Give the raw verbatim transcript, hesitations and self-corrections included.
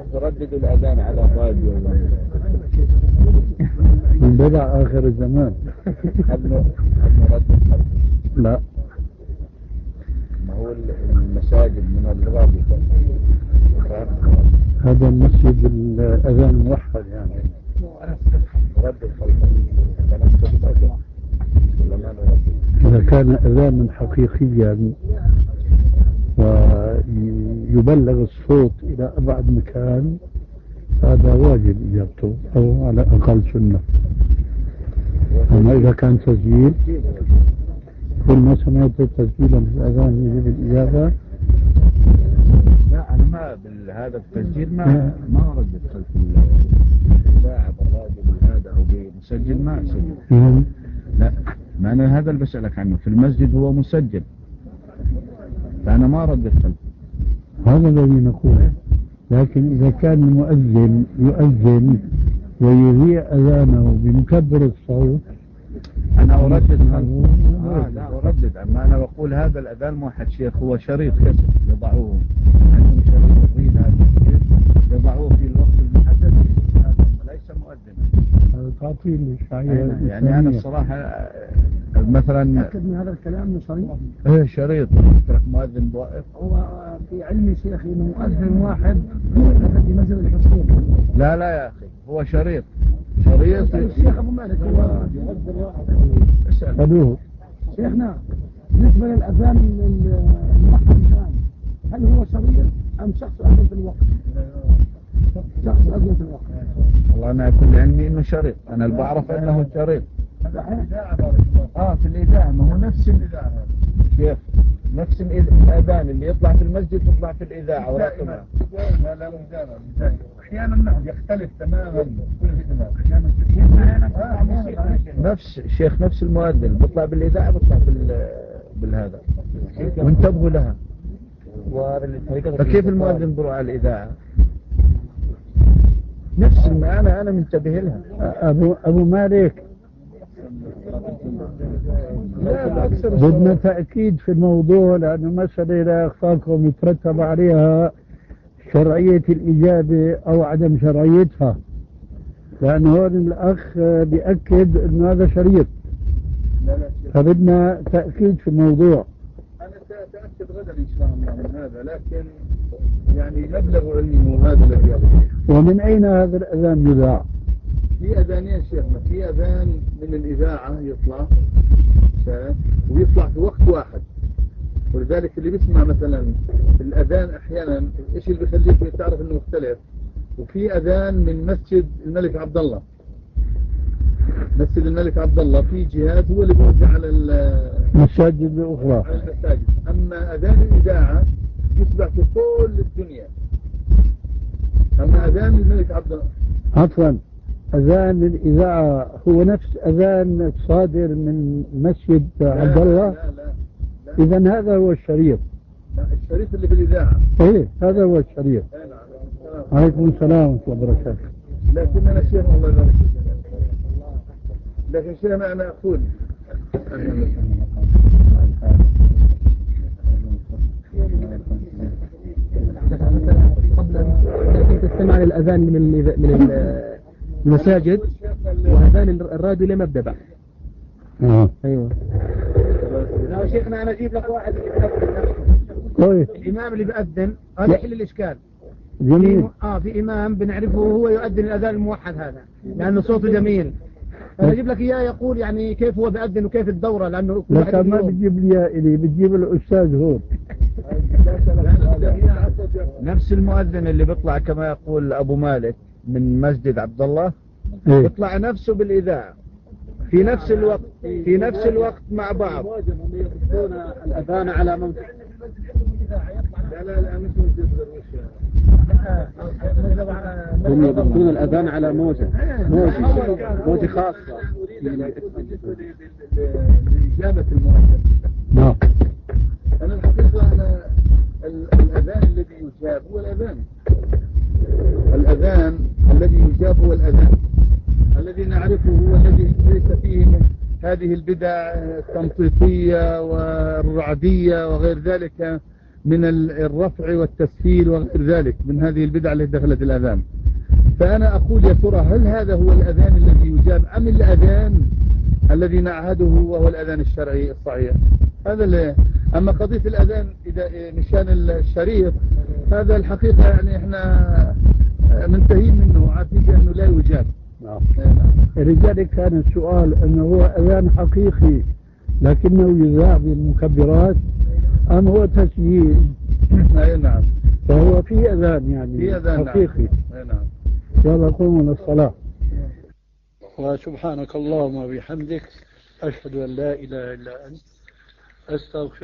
تردد الأذان على الراديو بدع آخر الزمان. هل نردد خلفه؟ لا، ما هو المساجد من الراديو هذا المسجد الأذان موحد يعني نردد خلفه فنستفيد ولا ما نردد؟ إذا كان أذانا حقيقيا ويبلغ الصوت إلى أبعد مكان هذا واجب إجابته أو على أقل سنة. أما إذا كان تسجيل كل ما سمعت تسجيلا في الأذان يجب الإجابة. لا أنا ما بهذا التسجيل ما ما أردد خلف الإذاعة بالراديو هذا أو بمسجل ما أسجل. لا ما أنا هذا اللي بسألك عنه في المسجد هو مسجل فأنا ما أردد خلفه. هذا الذي نقوله. لكن إذا كان المؤذن يؤذن ويذيع أذانه بمكبر الصوت أنا أردد خلفه. آه لا أردد. أما أنا بقول هذا الأذان موحد شيخ هو شريط كسر يضعوه عندهم شريط طويل هذا يضعوه في الوقت المحدد ليس مؤذنا. تعطيل الشعير يعني أنا الصراحة مثلا أكد من هذا الكلام شريط. إيه شريط ترك مؤذن بوائف. هو في علم شيخي إنه مؤذن واحد في مسجد الحصول. لا لا يا أخي هو شريط شريط. الشيخ أبو مالك هو يؤذن واحد. خذوه شيخنا بالنسبة للأذان الموحد الآن هل هو شريط أم شخص أذن في الوقت؟ شخص أذن في الوقت. والله أنا كل علمي إنه شريط. أنا اللي بعرف إنه شريط. آه في الإذاعة ما هو نفس الإذاعة شيخ نفس الأذان اللي يطلع في المسجد يطلع في الإذاعة ورقمها. لا لا مجانا أحيانا نعم يختلف تماما نفس الشيخ نفس المؤذن بيطلع بالإذاعة بيطلع بال بالهذا وانتبهوا لها. فكيف المؤذن بروح على الإذاعة نفس المعنى أنا منتبه لها. أبو, أبو مالك بدنا تأكيد في الموضوع لأنه مسألة لا يخفاكم يترتب عليها شرعية الإجابة أو عدم شرعيتها. لأنه هون الأخ بيأكد أنه هذا شريط فبدنا تأكيد في الموضوع. أنا سأتأكد غدا إن شاء الله من هذا لكن يعني مبلغ علمي هذا الذي يقول. ومن أين هذا الأذان يذاع؟ في أذانين شيخنا. في أذان من الإذاعة يطلع ويطلع في وقت واحد ولذلك اللي بيسمع مثلا الأذان أحيانا إيش اللي بيخليك تعرف إنه مختلف. وفي أذان من مسجد الملك عبد الله مسجد الملك عبد الله في جهات هو اللي بيوزع على المساجد الأخرى على المساجد. أما أذان الإذاعة يسمع في كل الدنيا. أما أذان الملك عبد الله عفوا أذان الإذاعة هو نفس أذان صادر من مسجد عبد الله. لا لا لا إذن هذا هو الشريط. لا الشريط اللي في الإذاعة إيه هذا هو الشريط. عليكم السلام ورحمة الله وبركاته. لكن أنا شيخ الله يبارك فيك. لكن شيخنا أنا أقول قبل أن تستمع للأذان من من المساجد وأذان الراديو لما بدأ بعد. آه. أيوة. لا شيخنا أنا أجيب لك واحد طيب. الإمام اللي بيأذن هذا يحل الإشكال. جميل. آه في إمام بنعرفه هو يؤذن الأذان الموحد هذا لأنه صوته جميل. أنا أجيب لك إياه يقول يعني كيف هو بيأذن وكيف الدورة لأنه لك ما بتجيب لي إلي بتجيب الأستاذ هون. نفس المؤذن اللي بيطلع كما يقول أبو مالك من مسجد عبد الله إيه؟ بيطلع نفسه بالإذاعة في نفس الوقت في نفس الوقت مع بعض. يضبطون الأذان على موت. لا لا لا مش موجود هم يضبطون الأذان على موجة موجة موجة خاصة لإجابة المؤذن. نعم. أنا الحقيقة أنا الأذان الذي يجاب هو الأذان الأذان الذي يجاب هو الأذان الذي نعرفه هو الذي ليس فيه من هذه البدع التنطيطية والرعدية وغير ذلك من الرفع والتسهيل وغير ذلك من هذه البدع التي دخلت الأذان. فأنا أقول يا ترى هل هذا هو الأذان الذي يجاب أم الأذان الذي نعهده وهو الأذان الشرعي الصحيح؟ هذا اللي أما قضية الأذان إذا نشان الشريط هذا الحقيقة يعني إحنا منتهين منه عارفين بأنه لا يجاب. نعم. لذلك كان السؤال أنه هو أذان حقيقي لكنه يذاع بالمكبرات أم هو تسجيل؟ أي نعم. فهو في أذان يعني في أذان حقيقي. نعم. نعم. يلا قوموا للصلاة. وسبحانك اللهم وبحمدك أشهد أن لا إله إلا أنت أستغفر